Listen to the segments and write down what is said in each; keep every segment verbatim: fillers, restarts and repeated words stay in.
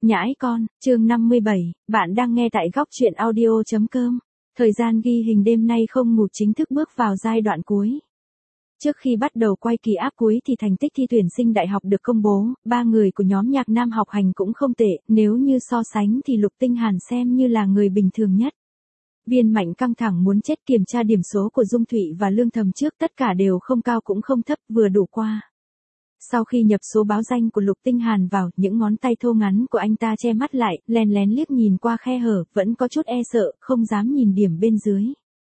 Nhãi con, chương năm mươi bảy, bạn đang nghe tại góc truyện audio.com. Thời gian ghi hình đêm nay không ngủ chính thức bước vào giai đoạn cuối. Trước khi bắt đầu quay kỳ áp cuối thì thành tích thi tuyển sinh đại học được công bố, ba người của nhóm nhạc nam học hành cũng không tệ, nếu như so sánh thì Lục Tinh Hàn xem như là người bình thường nhất. Viên Mạnh căng thẳng muốn chết, kiểm tra điểm số của Dung Thụy và Lương Thầm trước, tất cả đều không cao cũng không thấp, vừa đủ qua. Sau khi nhập số báo danh của Lục Tinh Hàn vào, những ngón tay thô ngắn của anh ta che mắt lại, lén lén liếc nhìn qua khe hở, vẫn có chút e sợ, không dám nhìn điểm bên dưới.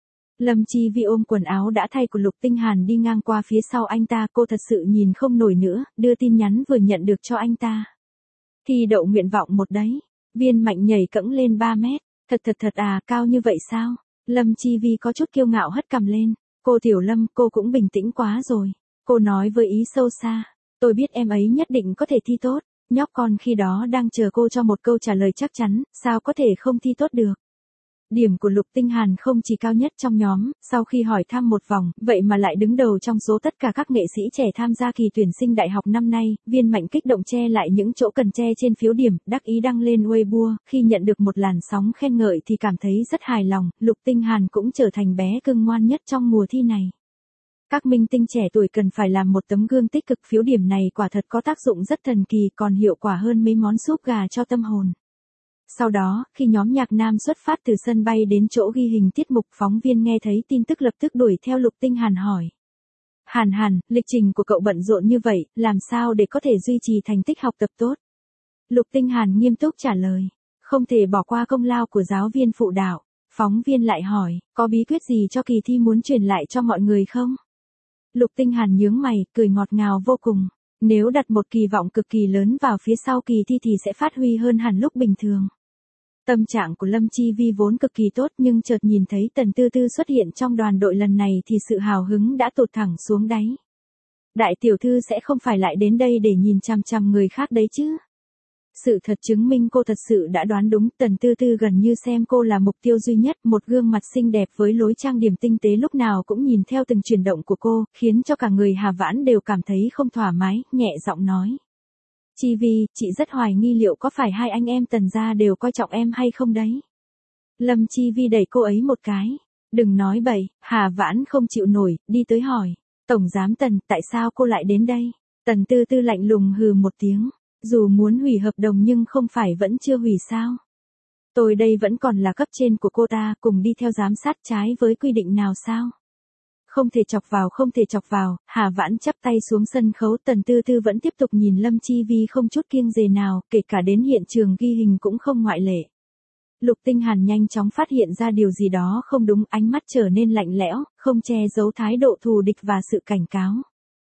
Lâm Chi Vi ôm quần áo đã thay của Lục Tinh Hàn đi ngang qua phía sau anh ta, cô thật sự nhìn không nổi nữa, đưa tin nhắn vừa nhận được cho anh ta. Thi đậu nguyện vọng một đấy. Viên Mạnh nhảy cẫng lên ba mét, thật thật thật à, cao như vậy sao? Lâm Chi Vi có chút kiêu ngạo hất cằm lên. Cô Tiểu Lâm, cô cũng bình tĩnh quá rồi. Cô nói với ý sâu xa. Tôi biết em ấy nhất định có thể thi tốt, nhóc con khi đó đang chờ cô cho một câu trả lời chắc chắn, sao có thể không thi tốt được. Điểm của Lục Tinh Hàn không chỉ cao nhất trong nhóm, sau khi hỏi thăm một vòng, vậy mà lại đứng đầu trong số tất cả các nghệ sĩ trẻ tham gia kỳ tuyển sinh đại học năm nay. Viên Mạnh kích động che lại những chỗ cần che trên phiếu điểm, đắc ý đăng lên Weibo, khi nhận được một làn sóng khen ngợi thì cảm thấy rất hài lòng, Lục Tinh Hàn cũng trở thành bé cưng ngoan nhất trong mùa thi này. Các minh tinh trẻ tuổi cần phải làm một tấm gương tích cực, phiếu điểm này quả thật có tác dụng rất thần kỳ, còn hiệu quả hơn mấy món súp gà cho tâm hồn. Sau đó, khi nhóm nhạc nam xuất phát từ sân bay đến chỗ ghi hình tiết mục, phóng viên nghe thấy tin tức lập tức đuổi theo Lục Tinh Hàn hỏi. Hàn Hàn, lịch trình của cậu bận rộn như vậy, làm sao để có thể duy trì thành tích học tập tốt? Lục Tinh Hàn nghiêm túc trả lời. Không thể bỏ qua công lao của giáo viên phụ đạo. Phóng viên lại hỏi, có bí quyết gì cho kỳ thi muốn truyền lại cho mọi người không? Lục Tinh Hàn nhướng mày, cười ngọt ngào vô cùng. Nếu đặt một kỳ vọng cực kỳ lớn vào phía sau kỳ thi thì sẽ phát huy hơn hẳn lúc bình thường. Tâm trạng của Lâm Chi Vi vốn cực kỳ tốt, nhưng chợt nhìn thấy Tần Tư Tư xuất hiện trong đoàn đội lần này thì sự hào hứng đã tụt thẳng xuống đáy. Đại tiểu thư sẽ không phải lại đến đây để nhìn chằm chằm người khác đấy chứ? Sự thật chứng minh cô thật sự đã đoán đúng, Tần Tư Tư gần như xem cô là mục tiêu duy nhất, một gương mặt xinh đẹp với lối trang điểm tinh tế lúc nào cũng nhìn theo từng chuyển động của cô, khiến cho cả người Hà Vãn đều cảm thấy không thoải mái, nhẹ giọng nói. Chi Vi, chị rất hoài nghi liệu có phải hai anh em Tần gia đều coi trọng em hay không đấy? Lâm Chi Vi đẩy cô ấy một cái. Đừng nói bậy, Hà Vãn không chịu nổi, đi tới hỏi. Tổng giám Tần, tại sao cô lại đến đây? Tần Tư Tư lạnh lùng hừ một tiếng. Dù muốn hủy hợp đồng nhưng không phải vẫn chưa hủy sao? Tôi đây vẫn còn là cấp trên của cô ta, cùng đi theo giám sát trái với quy định nào sao? Không thể chọc vào, không thể chọc vào. Hà Vãn chắp tay xuống sân khấu, Tần Tư Tư vẫn tiếp tục nhìn Lâm Chi Vi không chút kiêng dè nào, kể cả đến hiện trường ghi hình cũng không ngoại lệ. Lục Tinh Hàn nhanh chóng phát hiện ra điều gì đó không đúng, ánh mắt trở nên lạnh lẽo, không che giấu thái độ thù địch và sự cảnh cáo.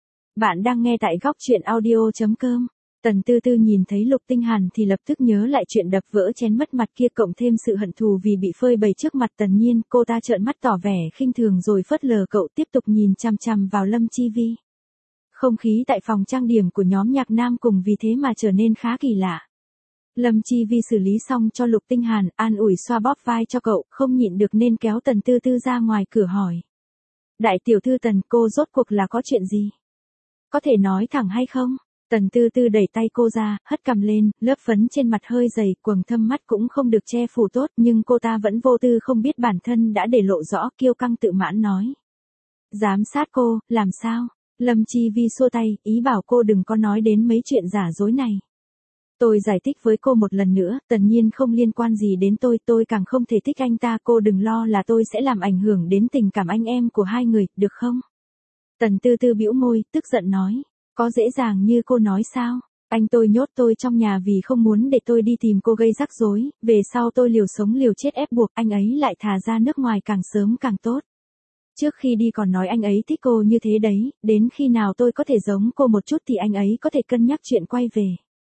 Bạn đang nghe tại góc truyện audio.com. Tần Tư Tư nhìn thấy Lục Tinh Hàn thì lập tức nhớ lại chuyện đập vỡ chén mất mặt kia, cộng thêm sự hận thù vì bị phơi bày trước mặt Tần Nhiên, cô ta trợn mắt tỏ vẻ khinh thường rồi phớt lờ cậu, tiếp tục nhìn chằm chằm vào Lâm Chi Vi. Không khí tại phòng trang điểm của nhóm nhạc nam cùng vì thế mà trở nên khá kỳ lạ. Lâm Chi Vi xử lý xong cho Lục Tinh Hàn, an ủi xoa bóp vai cho cậu, không nhịn được nên kéo Tần Tư Tư ra ngoài cửa hỏi. Đại tiểu thư Tần, cô rốt cuộc là có chuyện gì? Có thể nói thẳng hay không? Tần Tư Tư đẩy tay cô ra, hất cằm lên, lớp phấn trên mặt hơi dày, quầng thâm mắt cũng không được che phủ tốt, nhưng cô ta vẫn vô tư không biết bản thân đã để lộ rõ, kiêu căng tự mãn nói. Giám sát cô, làm sao? Lâm Chi Vi xua tay, ý bảo cô đừng có nói đến mấy chuyện giả dối này. Tôi giải thích với cô một lần nữa, Tần Nhiên không liên quan gì đến tôi, tôi càng không thể thích anh ta, cô đừng lo là tôi sẽ làm ảnh hưởng đến tình cảm anh em của hai người, được không? Tần Tư Tư bĩu môi, tức giận nói. Có dễ dàng như cô nói sao? Anh tôi nhốt tôi trong nhà vì không muốn để tôi đi tìm cô gây rắc rối, về sau tôi liều sống liều chết ép buộc anh ấy lại thả ra nước ngoài càng sớm càng tốt. Trước khi đi còn nói anh ấy thích cô như thế đấy, đến khi nào tôi có thể giống cô một chút thì anh ấy có thể cân nhắc chuyện quay về.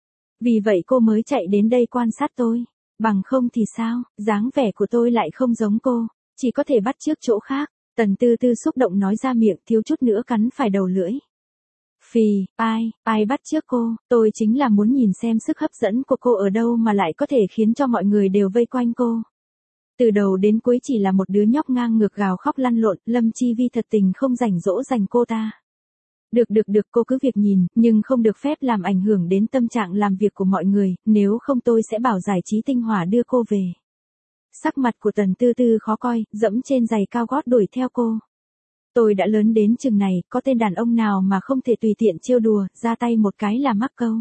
Vì vậy cô mới chạy đến đây quan sát tôi, bằng không thì sao, dáng vẻ của tôi lại không giống cô, chỉ có thể bắt chước chỗ khác. Tần Tư Tư xúc động nói ra miệng, thiếu chút nữa cắn phải đầu lưỡi. Phì, ai, ai bắt chước cô, tôi chính là muốn nhìn xem sức hấp dẫn của cô ở đâu mà lại có thể khiến cho mọi người đều vây quanh cô. Từ đầu đến cuối chỉ là một đứa nhóc ngang ngược gào khóc lăn lộn, Lâm Chi Vi thật tình không rảnh dỗ dành cô ta. Được được được, cô cứ việc nhìn, nhưng không được phép làm ảnh hưởng đến tâm trạng làm việc của mọi người, nếu không tôi sẽ bảo giải trí tinh hỏa đưa cô về. Sắc mặt của Tần Tư Tư khó coi, dẫm trên giày cao gót đuổi theo cô. Tôi đã lớn đến chừng này, có tên đàn ông nào mà không thể tùy tiện trêu đùa, ra tay một cái là mắc câu.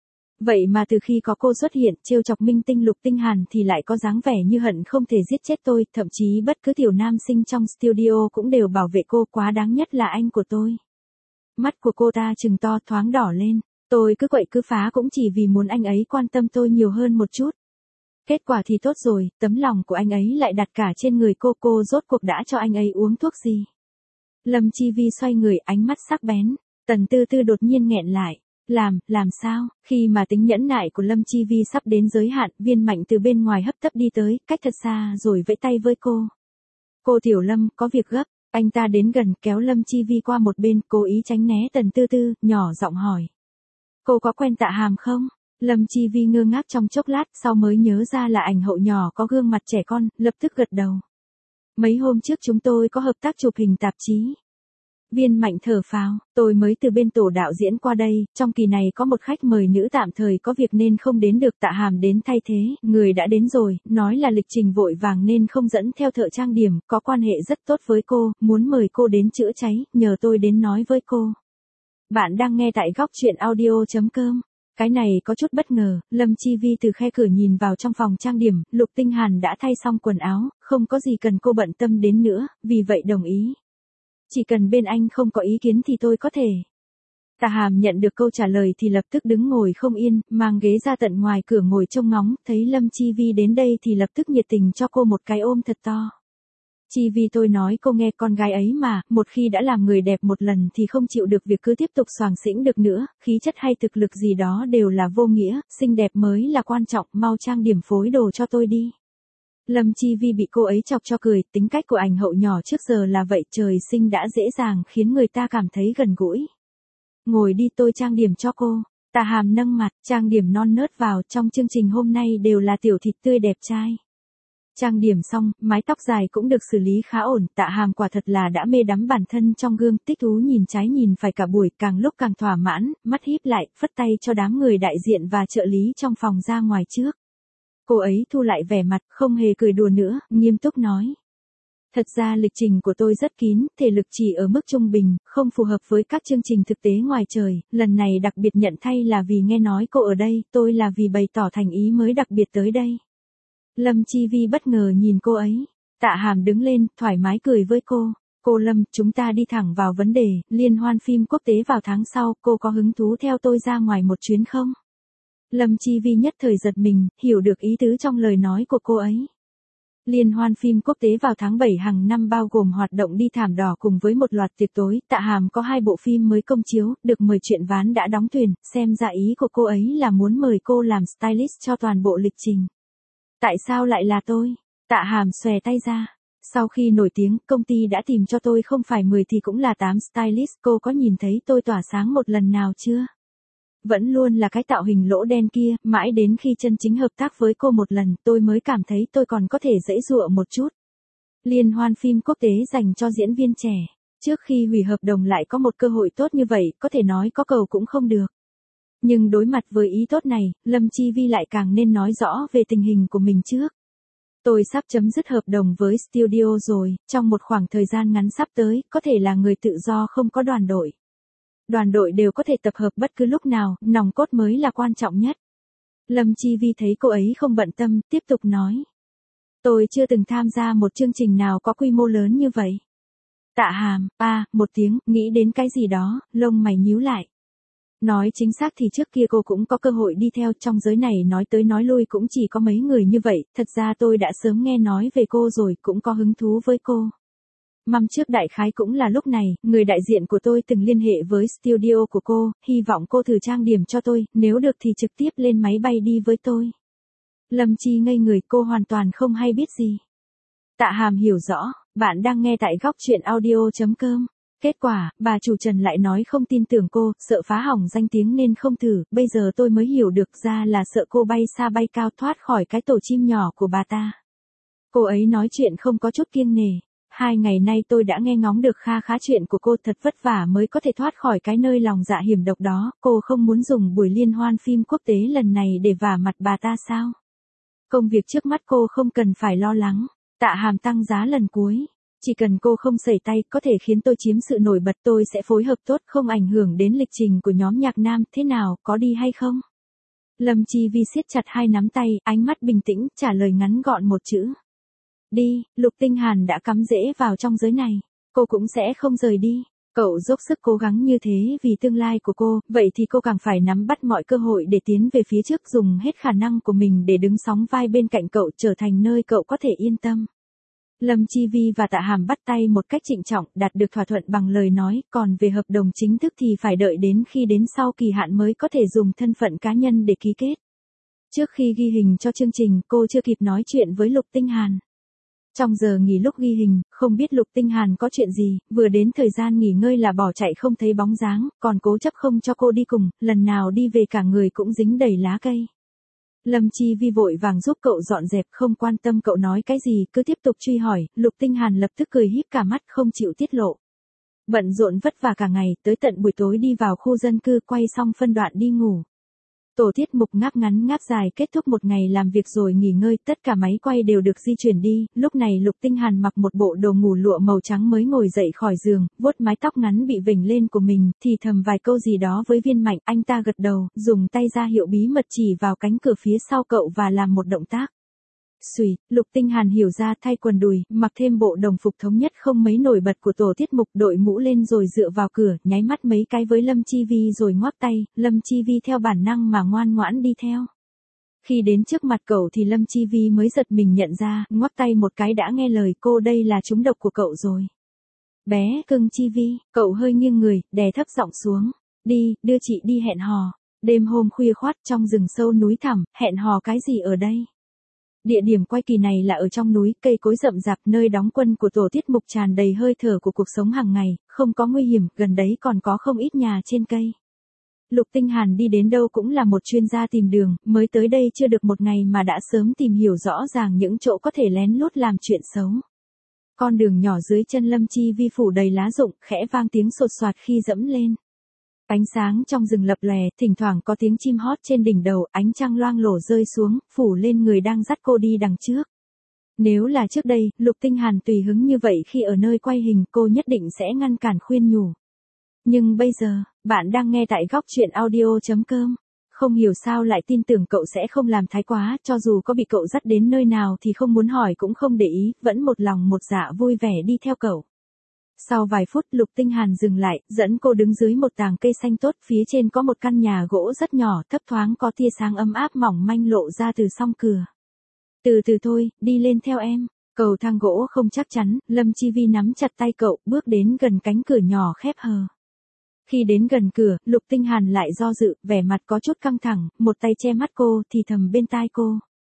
Vậy mà từ khi có cô xuất hiện, trêu chọc minh tinh Lục Tinh Hàn thì lại có dáng vẻ như hận không thể giết chết tôi, thậm chí bất cứ tiểu nam sinh trong studio cũng đều bảo vệ cô, quá đáng nhất là anh của tôi. Mắt của cô ta trừng to thoáng đỏ lên, tôi cứ quậy cứ phá cũng chỉ vì muốn anh ấy quan tâm tôi nhiều hơn một chút. Kết quả thì tốt rồi, tấm lòng của anh ấy lại đặt cả trên người cô, cô rốt cuộc đã cho anh ấy uống thuốc gì? Lâm Chi Vi xoay người, ánh mắt sắc bén. Tần Tư Tư đột nhiên nghẹn lại. Làm, làm sao? Khi mà tính nhẫn nại của Lâm Chi Vi sắp đến giới hạn, Viên Mạnh từ bên ngoài hấp tấp đi tới, cách thật xa rồi vẫy tay với cô. Cô Tiểu Lâm, có việc gấp. Anh ta đến gần kéo Lâm Chi Vi qua một bên, cố ý tránh né Tần Tư Tư, nhỏ giọng hỏi. Cô có quen Tạ Hàm không? Lâm Chi Vi ngơ ngác trong chốc lát, sau mới nhớ ra là ảnh hậu nhỏ có gương mặt trẻ con, lập tức gật đầu. Mấy hôm trước chúng tôi có hợp tác chụp hình tạp chí. Viên Mạnh thở phào, tôi mới từ bên tổ đạo diễn qua đây, trong kỳ này có một khách mời nữ tạm thời có việc nên không đến được, Tạ Hàm đến thay thế, người đã đến rồi, nói là lịch trình vội vàng nên không dẫn theo thợ trang điểm, có quan hệ rất tốt với cô, muốn mời cô đến chữa cháy, nhờ tôi đến nói với cô. Bạn đang nghe tại góc truyện audio chấm com. Cái này có chút bất ngờ, Lâm Chi Vi từ khe cửa nhìn vào trong phòng trang điểm, Lục Tinh Hàn đã thay xong quần áo, không có gì cần cô bận tâm đến nữa, vì vậy đồng ý. Chỉ cần bên anh không có ý kiến thì tôi có thể. Tạ Hàm nhận được câu trả lời thì lập tức đứng ngồi không yên, mang ghế ra tận ngoài cửa ngồi trông ngóng, thấy Lâm Chi Vi đến đây thì lập tức nhiệt tình cho cô một cái ôm thật to. Chi Vi, tôi nói cô nghe, con gái ấy mà, một khi đã làm người đẹp một lần thì không chịu được việc cứ tiếp tục xoàng xĩnh được nữa, khí chất hay thực lực gì đó đều là vô nghĩa, xinh đẹp mới là quan trọng, mau trang điểm phối đồ cho tôi đi. Lâm Chi Vi bị cô ấy chọc cho cười, tính cách của ảnh hậu nhỏ trước giờ là vậy, trời sinh đã dễ dàng khiến người ta cảm thấy gần gũi. Ngồi đi, tôi trang điểm cho cô. Tạ Hàm nâng mặt, trang điểm non nớt vào, trong chương trình hôm nay đều là tiểu thịt tươi đẹp trai. Trang điểm xong, mái tóc dài cũng được xử lý khá ổn, Tạ Hàm quả thật là đã mê đắm bản thân trong gương, thích thú nhìn trái nhìn phải cả buổi, càng lúc càng thỏa mãn, mắt híp lại, phất tay cho đám người đại diện và trợ lý trong phòng ra ngoài trước. Cô ấy thu lại vẻ mặt, không hề cười đùa nữa, nghiêm túc nói. Thật ra lịch trình của tôi rất kín, thể lực chỉ ở mức trung bình, không phù hợp với các chương trình thực tế ngoài trời, lần này đặc biệt nhận thay là vì nghe nói cô ở đây, tôi là vì bày tỏ thành ý mới đặc biệt tới đây. Lâm Chi Vi bất ngờ nhìn cô ấy, Tạ Hàm đứng lên, thoải mái cười với cô. Cô Lâm, chúng ta đi thẳng vào vấn đề, liên hoan phim quốc tế vào tháng sau, cô có hứng thú theo tôi ra ngoài một chuyến không? Lâm Chi Vi nhất thời giật mình, hiểu được ý tứ trong lời nói của cô ấy. Liên hoan phim quốc tế vào tháng bảy hàng năm bao gồm hoạt động đi thảm đỏ cùng với một loạt tiệc tối, Tạ Hàm có hai bộ phim mới công chiếu, được mời chuyện ván đã đóng thuyền, xem ra ý của cô ấy là muốn mời cô làm stylist cho toàn bộ lịch trình. Tại sao lại là tôi? Tạ Hàm xòe tay ra. Sau khi nổi tiếng, công ty đã tìm cho tôi không phải mười thì cũng là tám stylist, cô có nhìn thấy tôi tỏa sáng một lần nào chưa? Vẫn luôn là cái tạo hình lỗ đen kia, mãi đến khi chân chính hợp tác với cô một lần, tôi mới cảm thấy tôi còn có thể giãy giụa một chút. Liên hoan phim quốc tế dành cho diễn viên trẻ. Trước khi hủy hợp đồng lại có một cơ hội tốt như vậy, có thể nói có cầu cũng không được. Nhưng đối mặt với ý tốt này, Lâm Chi Vi lại càng nên nói rõ về tình hình của mình trước. Tôi sắp chấm dứt hợp đồng với studio rồi, trong một khoảng thời gian ngắn sắp tới, có thể là người tự do không có đoàn đội. Đoàn đội đều có thể tập hợp bất cứ lúc nào, nòng cốt mới là quan trọng nhất. Lâm Chi Vi thấy cô ấy không bận tâm, tiếp tục nói. Tôi chưa từng tham gia một chương trình nào có quy mô lớn như vậy. Tạ Hàm, a, một tiếng, nghĩ đến cái gì đó, lông mày nhíu lại. Nói chính xác thì trước kia cô cũng có cơ hội đi theo, trong giới này nói tới nói lui cũng chỉ có mấy người như vậy, thật ra tôi đã sớm nghe nói về cô rồi, cũng có hứng thú với cô. Năm trước đại khái cũng là lúc này, người đại diện của tôi từng liên hệ với studio của cô, hy vọng cô thử trang điểm cho tôi, nếu được thì trực tiếp lên máy bay đi với tôi. Lâm Chi ngây người, cô hoàn toàn không hay biết gì. Tạ Hàm hiểu rõ, bạn đang nghe tại góc truyện audio chấm com. Kết quả, bà chủ Trần lại nói không tin tưởng cô, sợ phá hỏng danh tiếng nên không thử, bây giờ tôi mới hiểu được ra là sợ cô bay xa bay cao thoát khỏi cái tổ chim nhỏ của bà ta. Cô ấy nói chuyện không có chút kiêng nể. hai ngày nay tôi đã nghe ngóng được kha khá chuyện của cô, thật vất vả mới có thể thoát khỏi cái nơi lòng dạ hiểm độc đó, cô không muốn dùng buổi liên hoan phim quốc tế lần này để vả mặt bà ta sao? Công việc trước mắt cô không cần phải lo lắng, Tạ Hàm tăng giá lần cuối. Chỉ cần cô không sẩy tay, có thể khiến tôi chiếm sự nổi bật, tôi sẽ phối hợp tốt, không ảnh hưởng đến lịch trình của nhóm nhạc nam, thế nào, có đi hay không? Lâm Chi Vi siết chặt hai nắm tay, ánh mắt bình tĩnh, trả lời ngắn gọn một chữ. Đi, Lục Tinh Hàn đã cắm rễ vào trong giới này, cô cũng sẽ không rời đi. Cậu dốc sức cố gắng như thế vì tương lai của cô, vậy thì cô càng phải nắm bắt mọi cơ hội để tiến về phía trước, dùng hết khả năng của mình để đứng sóng vai bên cạnh cậu, trở thành nơi cậu có thể yên tâm. Lâm Chi Vi và Tạ Hàm bắt tay một cách trịnh trọng, đạt được thỏa thuận bằng lời nói, còn về hợp đồng chính thức thì phải đợi đến khi đến sau kỳ hạn mới có thể dùng thân phận cá nhân để ký kết. Trước khi ghi hình cho chương trình, cô chưa kịp nói chuyện với Lục Tinh Hàn. Trong giờ nghỉ lúc ghi hình, không biết Lục Tinh Hàn có chuyện gì, vừa đến thời gian nghỉ ngơi là bỏ chạy không thấy bóng dáng, còn cố chấp không cho cô đi cùng, lần nào đi về cả người cũng dính đầy lá cây. Lâm Chi Vi vội vàng giúp cậu dọn dẹp, không quan tâm cậu nói cái gì, cứ tiếp tục truy hỏi, Lục Tinh Hàn lập tức cười híp cả mắt không chịu tiết lộ. Bận rộn vất vả cả ngày, tới tận buổi tối đi vào khu dân cư, quay xong phân đoạn đi ngủ. Tổ tiết mục ngáp ngắn ngáp dài kết thúc một ngày làm việc rồi nghỉ ngơi, tất cả máy quay đều được di chuyển đi, lúc này Lục Tinh Hàn mặc một bộ đồ ngủ lụa màu trắng mới ngồi dậy khỏi giường, vuốt mái tóc ngắn bị vểnh lên của mình, thì thầm vài câu gì đó với Viên Mạnh, anh ta gật đầu, dùng tay ra hiệu bí mật chỉ vào cánh cửa phía sau cậu và làm một động tác. Xùy, Lục Tinh Hàn hiểu ra, thay quần đùi, mặc thêm bộ đồng phục thống nhất không mấy nổi bật của tổ tiết mục, đội mũ lên rồi dựa vào cửa, nháy mắt mấy cái với Lâm Chi Vi rồi ngoắc tay, Lâm Chi Vi theo bản năng mà ngoan ngoãn đi theo. Khi đến trước mặt cậu thì Lâm Chi Vi mới giật mình nhận ra, ngoắc tay một cái đã nghe lời, cô đây là trúng độc của cậu rồi. Bé cưng Chi Vi, cậu hơi nghiêng người, đè thấp giọng xuống. Đi, đưa chị đi hẹn hò. Đêm hôm khuya khoắt trong rừng sâu núi thẳm, hẹn hò cái gì ở đây? Địa điểm quay kỳ này là ở trong núi, cây cối rậm rạp, nơi đóng quân của tổ tiết mục tràn đầy hơi thở của cuộc sống hàng ngày, không có nguy hiểm, gần đấy còn có không ít nhà trên cây. Lục Tinh Hàn đi đến đâu cũng là một chuyên gia tìm đường, mới tới đây chưa được một ngày mà đã sớm tìm hiểu rõ ràng những chỗ có thể lén lút làm chuyện xấu. Con đường nhỏ dưới chân Lâm Chi Vi phủ đầy lá rụng, khẽ vang tiếng sột soạt khi dẫm lên. Ánh sáng trong rừng lập lòe, thỉnh thoảng có tiếng chim hót trên đỉnh đầu, ánh trăng loang lổ rơi xuống, phủ lên người đang dắt cô đi đằng trước. Nếu là trước đây, Lục Tinh Hàn tùy hứng như vậy khi ở nơi quay hình, cô nhất định sẽ ngăn cản khuyên nhủ. Nhưng bây giờ, bạn đang nghe tại góc truyện audio chấm com. Không hiểu sao lại tin tưởng cậu sẽ không làm thái quá, cho dù có bị cậu dắt đến nơi nào thì không muốn hỏi cũng không để ý, vẫn một lòng một dạ vui vẻ đi theo cậu. Sau vài phút, Lục Tinh Hàn dừng lại, dẫn cô đứng dưới một tàng cây xanh tốt, phía trên có một căn nhà gỗ rất nhỏ, thấp thoáng có tia sáng ấm áp mỏng manh lộ ra từ song cửa. Từ từ thôi, đi lên theo em. Cầu thang gỗ không chắc chắn, Lâm Chi Vi nắm chặt tay cậu, bước đến gần cánh cửa nhỏ khép hờ. Khi đến gần cửa, Lục Tinh Hàn lại do dự, vẻ mặt có chút căng thẳng, một tay che mắt cô, thì thầm bên tai cô.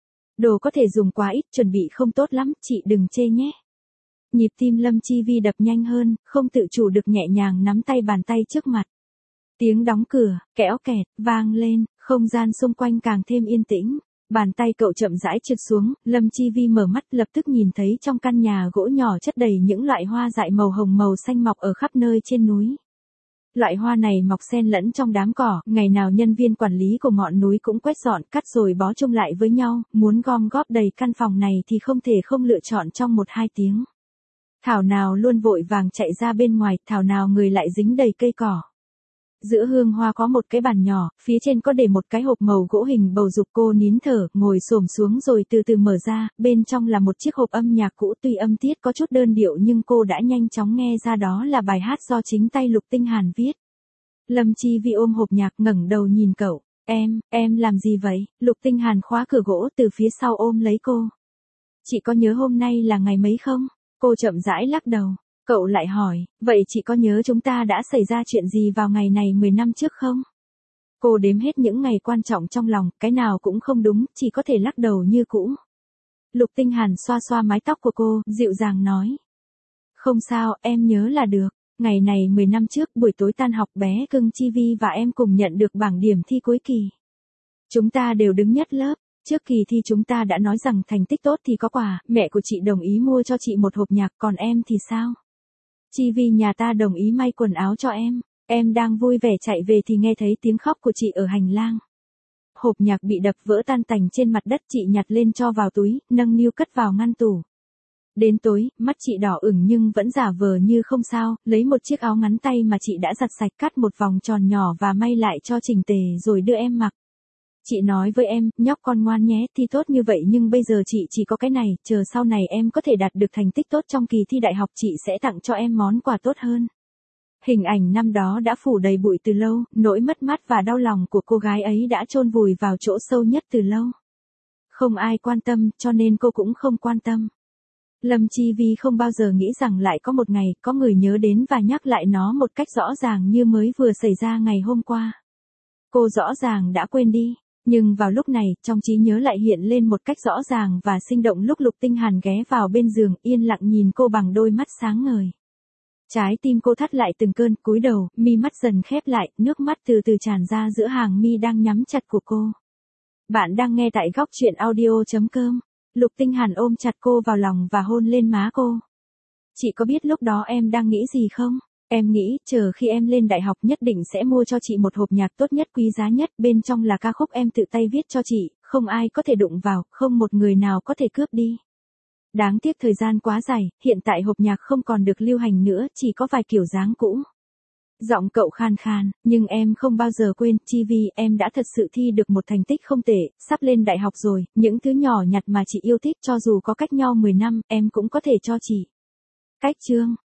Đồ có thể dùng quá ít, chuẩn bị không tốt lắm, chị đừng chê nhé. Nhịp tim Lâm Chi Vi đập nhanh hơn, không tự chủ được nhẹ nhàng nắm tay bàn tay trước mặt. Tiếng đóng cửa, kẽo kẹt, vang lên, không gian xung quanh càng thêm yên tĩnh. Bàn tay cậu chậm rãi trượt xuống, Lâm Chi Vi mở mắt lập tức nhìn thấy trong căn nhà gỗ nhỏ chất đầy những loại hoa dại màu hồng màu xanh mọc ở khắp nơi trên núi. Loại hoa này mọc xen lẫn trong đám cỏ, ngày nào nhân viên quản lý của ngọn núi cũng quét dọn cắt rồi bó chung lại với nhau, muốn gom góp đầy căn phòng này thì không thể không lựa chọn trong một hai tiếng. Thảo nào luôn vội vàng chạy ra bên ngoài, thảo nào người lại dính đầy cây cỏ. Giữa hương hoa có một cái bàn nhỏ, phía trên có để một cái hộp màu gỗ hình bầu dục, cô nín thở, ngồi xổm xuống rồi từ từ mở ra, bên trong là một chiếc hộp âm nhạc cũ, tuy âm tiết có chút đơn điệu nhưng cô đã nhanh chóng nghe ra đó là bài hát do chính tay Lục Tinh Hàn viết. Lâm Chi Vi ôm hộp nhạc ngẩng đầu nhìn cậu, em, em làm gì vậy? Lục Tinh Hàn khóa cửa gỗ từ phía sau ôm lấy cô. Chị có nhớ hôm nay là ngày mấy không? Cô chậm rãi lắc đầu. Cậu lại hỏi, vậy chị có nhớ chúng ta đã xảy ra chuyện gì vào ngày này mười năm trước không? Cô đếm hết những ngày quan trọng trong lòng, cái nào cũng không đúng, chỉ có thể lắc đầu như cũ. Lục Tinh Hàn xoa xoa mái tóc của cô, dịu dàng nói. Không sao, em nhớ là được. Ngày này mười năm trước, buổi tối tan học, bé cưng Chi Vi và em cùng nhận được bảng điểm thi cuối kỳ. Chúng ta đều đứng nhất lớp. Trước kỳ thi chúng ta đã nói rằng thành tích tốt thì có quà, mẹ của chị đồng ý mua cho chị một hộp nhạc, còn em thì sao? Chi Vi nhà ta đồng ý may quần áo cho em. Em đang vui vẻ chạy về thì nghe thấy tiếng khóc của chị ở hành lang. Hộp nhạc bị đập vỡ tan tành trên mặt đất, chị nhặt lên cho vào túi, nâng niu cất vào ngăn tủ. Đến tối, mắt chị đỏ ửng nhưng vẫn giả vờ như không sao, lấy một chiếc áo ngắn tay mà chị đã giặt sạch, cắt một vòng tròn nhỏ và may lại cho chỉnh tề rồi đưa em mặc. Chị nói với em, nhóc con ngoan nhé, thi tốt như vậy nhưng bây giờ chị chỉ có cái này, chờ sau này em có thể đạt được thành tích tốt trong kỳ thi đại học chị sẽ tặng cho em món quà tốt hơn. Hình ảnh năm đó đã phủ đầy bụi từ lâu, nỗi mất mát và đau lòng của cô gái ấy đã chôn vùi vào chỗ sâu nhất từ lâu. Không ai quan tâm, cho nên cô cũng không quan tâm. Lâm Chi Vi không bao giờ nghĩ rằng lại có một ngày, có người nhớ đến và nhắc lại nó một cách rõ ràng như mới vừa xảy ra ngày hôm qua. Cô rõ ràng đã quên đi, nhưng vào lúc này, trong trí nhớ lại hiện lên một cách rõ ràng và sinh động lúc Lục Tinh Hàn ghé vào bên giường, yên lặng nhìn cô bằng đôi mắt sáng ngời. Trái tim cô thắt lại từng cơn, cúi đầu, mi mắt dần khép lại, nước mắt từ từ tràn ra giữa hàng mi đang nhắm chặt của cô. Bạn đang nghe tại góc truyện audio chấm com. Lục Tinh Hàn ôm chặt cô vào lòng và hôn lên má cô. Chị có biết lúc đó em đang nghĩ gì không? Em nghĩ, chờ khi em lên đại học nhất định sẽ mua cho chị một hộp nhạc tốt nhất, quý giá nhất, bên trong là ca khúc em tự tay viết cho chị, không ai có thể đụng vào, không một người nào có thể cướp đi. Đáng tiếc thời gian quá dài, hiện tại hộp nhạc không còn được lưu hành nữa, chỉ có vài kiểu dáng cũ. Giọng cậu khan khan, nhưng em không bao giờ quên, Chi Vi, em đã thật sự thi được một thành tích không tệ, sắp lên đại học rồi, những thứ nhỏ nhặt mà chị yêu thích cho dù có cách nhau mười năm, em cũng có thể cho chị. Cách chương